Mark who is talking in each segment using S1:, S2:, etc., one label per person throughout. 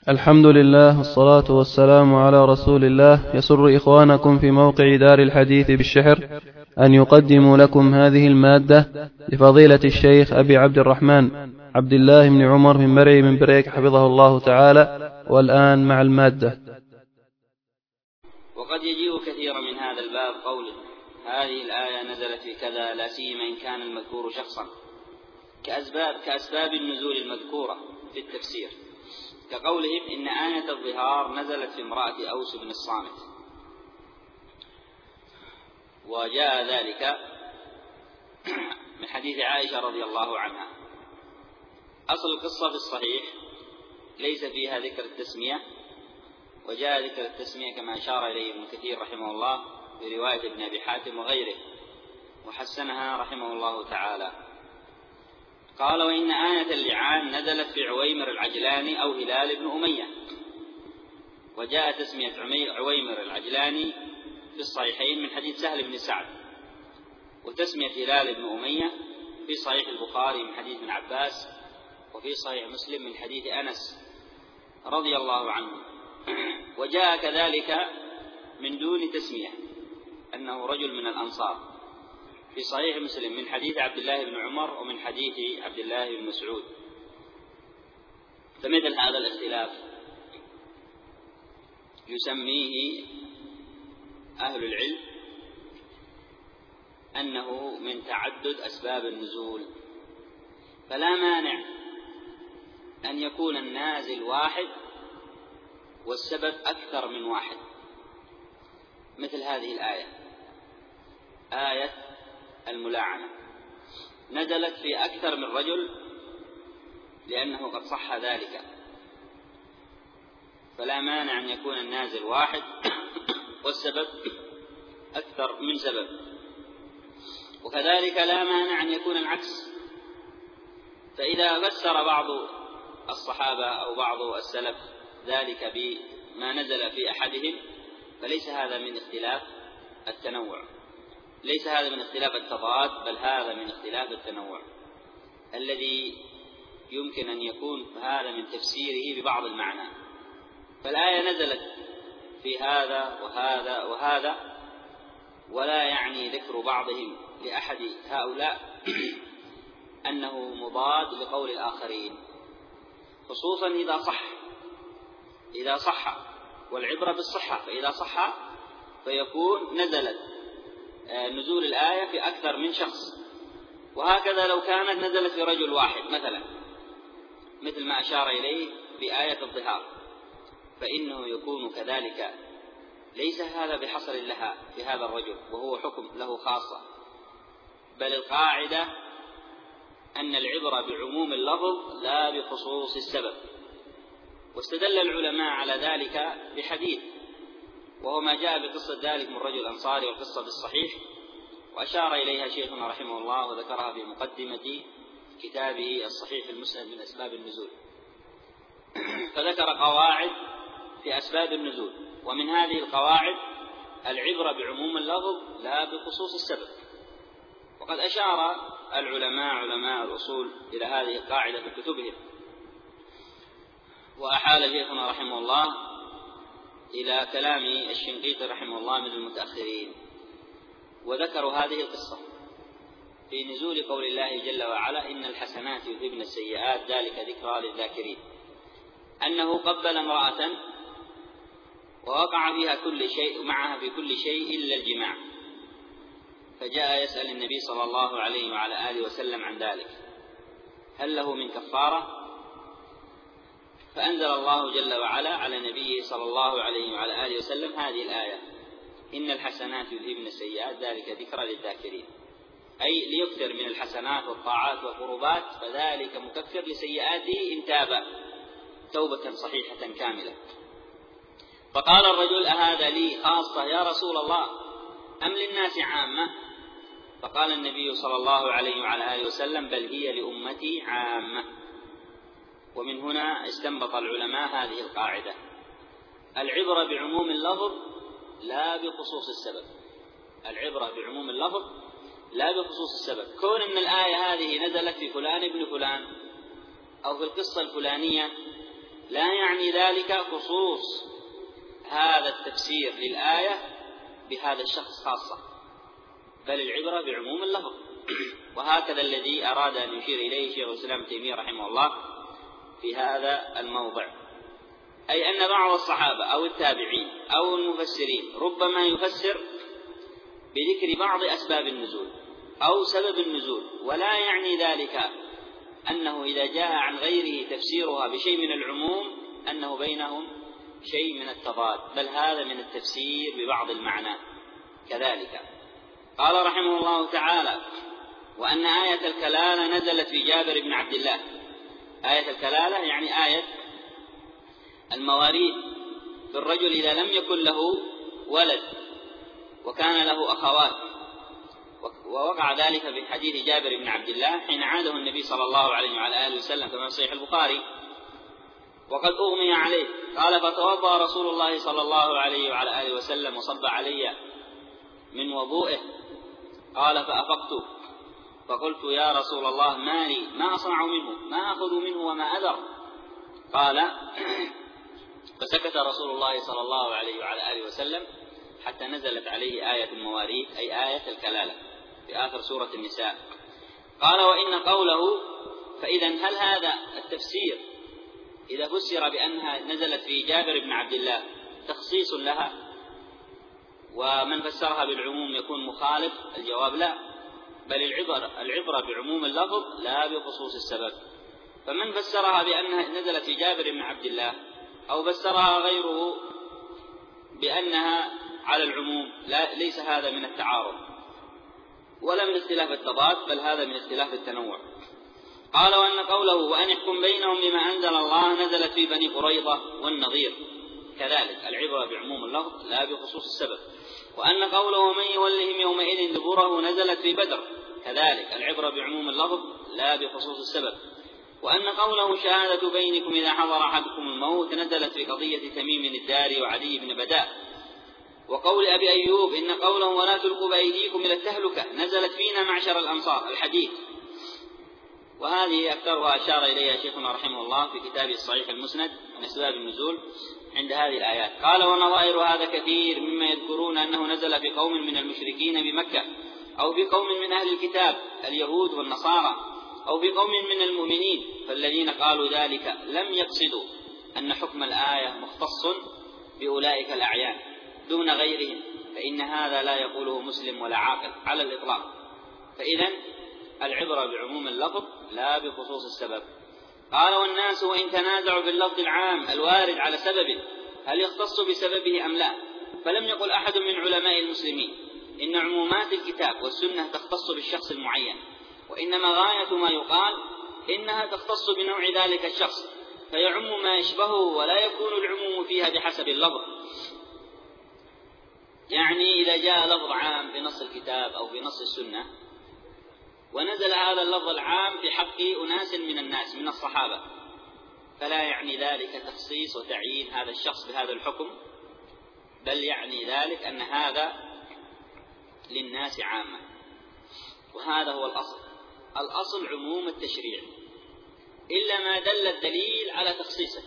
S1: الحمد لله والصلاة والسلام على رسول الله. يسر إخوانكم في موقع دار الحديث بالشحر أن يقدموا لكم هذه المادة لفضيلة الشيخ أبي عبد الرحمن عبد الله بن عمر بن مرعي من بريك حفظه الله تعالى. والآن مع المادة.
S2: وقد يجيء كثيرا من هذا الباب قوله هذه الآية نزلت في كذا، لا سيما إن كان المذكور شخصا، كأسباب النزول المذكورة في التفسير، كقولهم إن آية الظهار نزلت في امرأة أوس بن الصامت، وجاء ذلك من حديث عائشة رضي الله عنها. أصل القصة في الصحيح ليس فيها ذكر التسمية، وجاء ذكر التسمية كما أشار إليه ابن كثير رحمه الله في رواية ابن أبي حاتم وغيره، وحسنها رحمه الله تعالى. قال وإن آية اللعان نزلت في عويمر العجلاني أو هلال بن أمية، وجاء تسمية عويمر العجلاني في الصحيحين من حديث سهل بن سعد، وتسمية هلال بن أمية في صحيح البخاري من حديث ابن عباس، وفي صحيح مسلم من حديث أنس رضي الله عنه. وجاء كذلك من دون تسمية أنه رجل من الأنصار في صحيح مسلم من حديث عبد الله بن عمر ومن حديث عبد الله بن مسعود. فمثل هذا الاختلاف يسميه أهل العلم أنه من تعدد أسباب النزول، فلا مانع أن يكون النازل واحد والسبب أكثر من واحد. مثل هذه الآية، آية الملاعنة نزلت في أكثر من رجل لأنه قد صح ذلك، فلا مانع أن يكون النازل واحد والسبب أكثر من سبب. وكذلك لا مانع أن يكون العكس، فإذا فسر بعض الصحابة أو بعض السلف ذلك بما نزل في أحدهم فليس هذا من اختلاف التنوع، ليس هذا من اختلاف التضاد، بل هذا من اختلاف التنوع الذي يمكن أن يكون هذا من تفسيره ببعض المعنى. فالآية نزلت في هذا وهذا وهذا، ولا يعني ذكر بعضهم لأحد هؤلاء أنه مضاد لقول الآخرين، خصوصا إذا صح، والعبرة بالصحة، فإذا صح فيكون نزلت نزول الآية في أكثر من شخص. وهكذا لو كانت نزلت في رجل واحد مثلا، مثل ما أشار إليه بآية الظهار، فإنه يكون كذلك. ليس هذا بحصر لها بهذا الرجل وهو حكم له خاصة، بل القاعدة أن العبرة بعموم اللفظ لا بخصوص السبب. واستدل العلماء على ذلك بحديث، وهو ما جاء بقصة ذلك من رجل أنصاري، والقصة بالصحيح، وأشار إليها شيخنا رحمه الله وذكرها في مقدمة كتابه الصحيح المسند من أسباب النزول. فذكر قواعد في أسباب النزول، ومن هذه القواعد العبرة بعموم اللفظ لا بخصوص السبب. وقد أشار العلماء علماء الأصول إلى هذه القاعدة في كتبهم، وأحال شيخنا رحمه الله إلى كلام الشنقيطي رحمه الله من المتأخرين، وذكروا هذه القصة في نزول قول الله جل وعلا إن الحسنات يذهبن السيئات ذلك ذكرى للذاكرين، أنه قبل امرأة ووقع فيها كل شيء معها في كل شيء إلا الجماع، فجاء يسأل النبي صلى الله عليه وعلى آله وسلم عن ذلك هل له من كفارة؟ فأنزل الله جل وعلا على نبيه صلى الله عليه وعلى آله وسلم هذه الآية إن الحسنات يذهبن السيئات ذلك ذكرى للذاكرين، أي ليكثر من الحسنات والطاعات والقربات، فذلك مكفر لسيئاته إن تاب توبة صحيحة كاملة. فقال الرجل أهذا لي خاصة يا رسول الله أم للناس عامة؟ فقال النبي صلى الله عليه وعلى آله وسلم بل هي لأمتي عامة. ومن هنا استنبط العلماء هذه القاعدة: العبرة بعموم اللفظ لا بخصوص السبب. العبرة بعموم اللفظ لا بخصوص السبب. كون أن الآية هذه نزلت في فلان ابن فلان أو في القصة الفلانية لا يعني ذلك خصوص هذا التفسير للآية بهذا الشخص خاصة، بل العبرة بعموم اللفظ. وهكذا الذي أراد أن يشير إليه شيخ الإسلام ابن تيمية رحمه الله في هذا الموضع، أي أن بعض الصحابة أو التابعين أو المفسرين ربما يفسر بذكر بعض أسباب النزول أو سبب النزول، ولا يعني ذلك أنه إذا جاء عن غيره تفسيرها بشيء من العموم أنه بينهم شيء من التضاد، بل هذا من التفسير ببعض المعنى كذلك. قال رحمه الله تعالى: وأن آية الكلالة نزلت في جابر بن عبد الله. آية الكلالة يعني آية المواريث في الرجل إذا لم يكن له ولد وكان له أخوات، ووقع ذلك في حديث جابر بن عبد الله حين عاده النبي صلى الله عليه وعلى آله وسلم كما في صحيح البخاري وقد أغمي عليه، قال: فتوضأ رسول الله صلى الله عليه وعلى آله وسلم وصب علي من وضوئه، قال: فأفقت فقلت: يا رسول الله ما لي، ما أصنع منه، ما أخذ منه وما أذر؟ قال: فسكت رسول الله صلى الله عليه وعلى آله وسلم حتى نزلت عليه آية المواريث، أي آية الكلالة في آخر سورة النساء. قال: وإن قوله، فإذا هل هذا التفسير إذا فسر بأنها نزلت في جابر بن عبد الله تخصيص لها ومن فسرها بالعموم يكون مخالف؟ الجواب لا، بل العبرة بعموم اللفظ لا بخصوص السبب. فمن فسرها بأنها نزلت في جابر بن عبد الله أو فسرها غيره بأنها على العموم ليس هذا من التعارض ولا من اختلاف التضاد، بل هذا من اختلاف التنوع. قال: وأن قوله وأن يحكم بينهم بما أنزل الله نزلت في بني قريظة والنضير، كذلك العبرة بعموم اللفظ لا بخصوص السبب. وأن قوله من يولهم يومئذ دبره نزلت في بدر، كذلك العبرة بعموم اللفظ لا بخصوص السبب. وأن قوله شهادة بينكم إذا حضر أحدكم الموت نزلت في قضية تميم الداري وعدي بن بداء. وقول أبي أيوب إن قوله ولا تلقوا بأيديكم إلى التهلكة نزلت فينا معشر الأنصار، الحديث. وهذه أكثرها أشار إليها شيخنا رحمه الله في كتابه الصحيح المسند من أسباب النزول عند هذه الآيات. قال: ونظائر هذا كثير مما يذكرون أنه نزل في قوم من المشركين بمكة أو في قوم من أهل الكتاب اليهود والنصارى أو في قوم من المؤمنين، فالذين قالوا ذلك لم يقصدوا أن حكم الآية مختص بأولئك الأعيان دون غيرهم، فإن هذا لا يقوله مسلم ولا عاقل على الإطلاق. فإذا العبرة بعموم اللفظ لا بخصوص السبب. قال: والناس وإن تنازعوا باللفظ العام الوارد على سبب هل يختص بسببه أم لا، فلم يقل أحد من علماء المسلمين إن عمومات الكتاب والسنة تختص بالشخص المعين، وإنما غاية ما يقال إنها تختص بنوع ذلك الشخص فيعم ما يشبهه ولا يكون العموم فيها بحسب اللفظ. يعني إذا جاء لفظ عام بنص الكتاب أو بنص السنة ونزل هذا اللفظ العام في حق أناس من الناس من الصحابة، فلا يعني ذلك تخصيص وتعيين هذا الشخص بهذا الحكم، بل يعني ذلك أن هذا للناس عامة. وهذا هو الأصل عموم التشريع إلا ما دل الدليل على تخصيصه،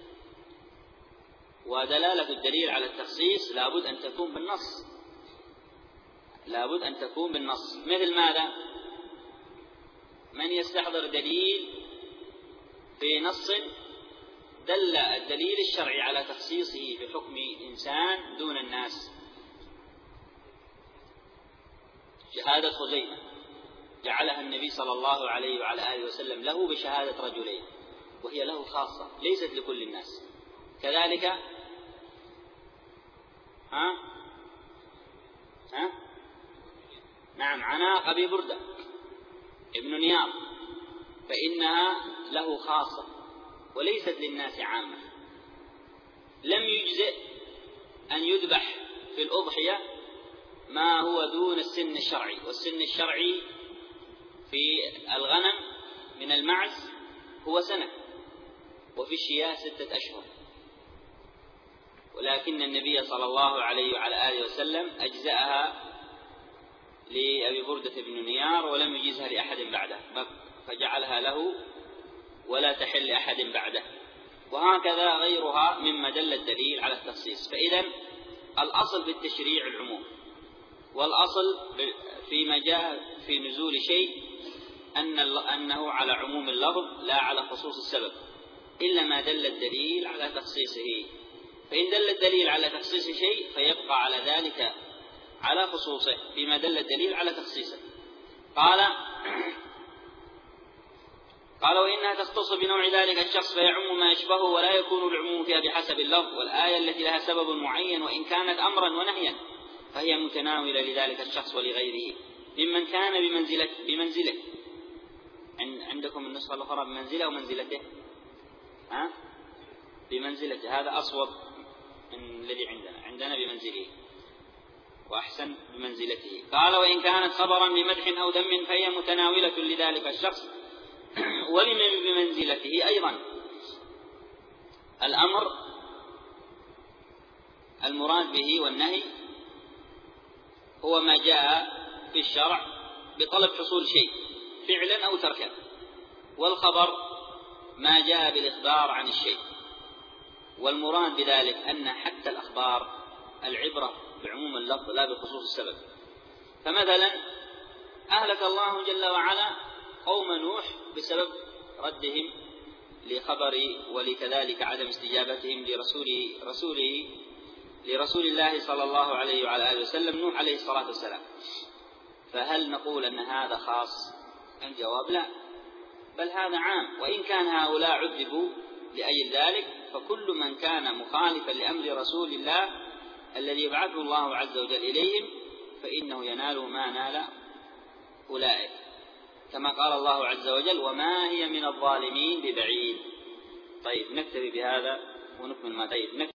S2: ودلالة الدليل على التخصيص لابد أن تكون بالنص، لابد أن تكون بالنص. مثل ماذا؟ من يستحضر دليل في نص دل الدليل الشرعي على تخصيصه بحكم إنسان دون الناس. شهادة خزيمة جعلها النبي صلى الله عليه وعلى آله وسلم له بشهادة رجلين، وهي له خاصة ليست لكل الناس. كذلك نعم عناق أبي بردة ابن نيار فإنها له خاصة وليست للناس عامة. لم يجزئ أن يذبح في الأضحية ما هو دون السن الشرعي، والسن الشرعي في الغنم من المعز هو سنة، وفي الشياه 6 أشهر، ولكن النبي صلى الله عليه وعلى آله وسلم أجزأها لأبي بردة بن نيار ولم يجزها لأحد بعده، فجعلها له ولا تحل لأحد بعده. وهكذا غيرها مما دل الدليل على التخصيص. فإذا الأصل في التشريع العموم، والأصل فيما جاء في نزول شيء أنه على عموم اللفظ لا على خصوص السبب، إلا ما دل الدليل على تخصيصه. فإن دل الدليل على تخصيص شيء فيبقى على ذلك على خصوصه فيما دل الدليل على تخصيصه. قال وإنها تختص بنوع ذلك الشخص فيعم ما يشبهه، ولا يكون العموم فيها بحسب اللفظ. والآية التي لها سبب معين وإن كانت أمرا ونهيا فهي متناولة لذلك الشخص ولغيره ممن كان بمنزله. عندكم النسخة الأخرى بمنزله ومنزلته، بمنزلته، هذا أصوب من الذي عندنا بمنزله، وأحسن بمنزلته. قال وإن كانت خبرا بمدح أو ذم فهي متناولة لذلك الشخص ولمن بمنزلته أيضا. الأمر المراد به والنهي هو ما جاء في الشرع بطلب حصول شيء فعلا أو تركا، والخبر ما جاء بالإخبار عن الشيء. والمراد بذلك أن حتى الأخبار العبرة بعموم اللفظ لا بخصوص السبب. فمثلا أهلك الله جل وعلا قوم نوح بسبب ردهم لخبر، ولكذلك عدم استجابتهم لرسول الله صلى الله عليه وعلى آله وسلم نوح عليه الصلاة والسلام. فهل نقول أن هذا خاص؟ الجواب لا، بل هذا عام. وإن كان هؤلاء عذبوا لأجل ذلك، فكل من كان مخالفا لأمر رسول الله الذي يبعثه الله عز وجل إليهم فإنه ينال ما نال أولئك، كما قال الله عز وجل وما هي من الظالمين ببعيد. طيب نكتفي بهذا ونكمل ما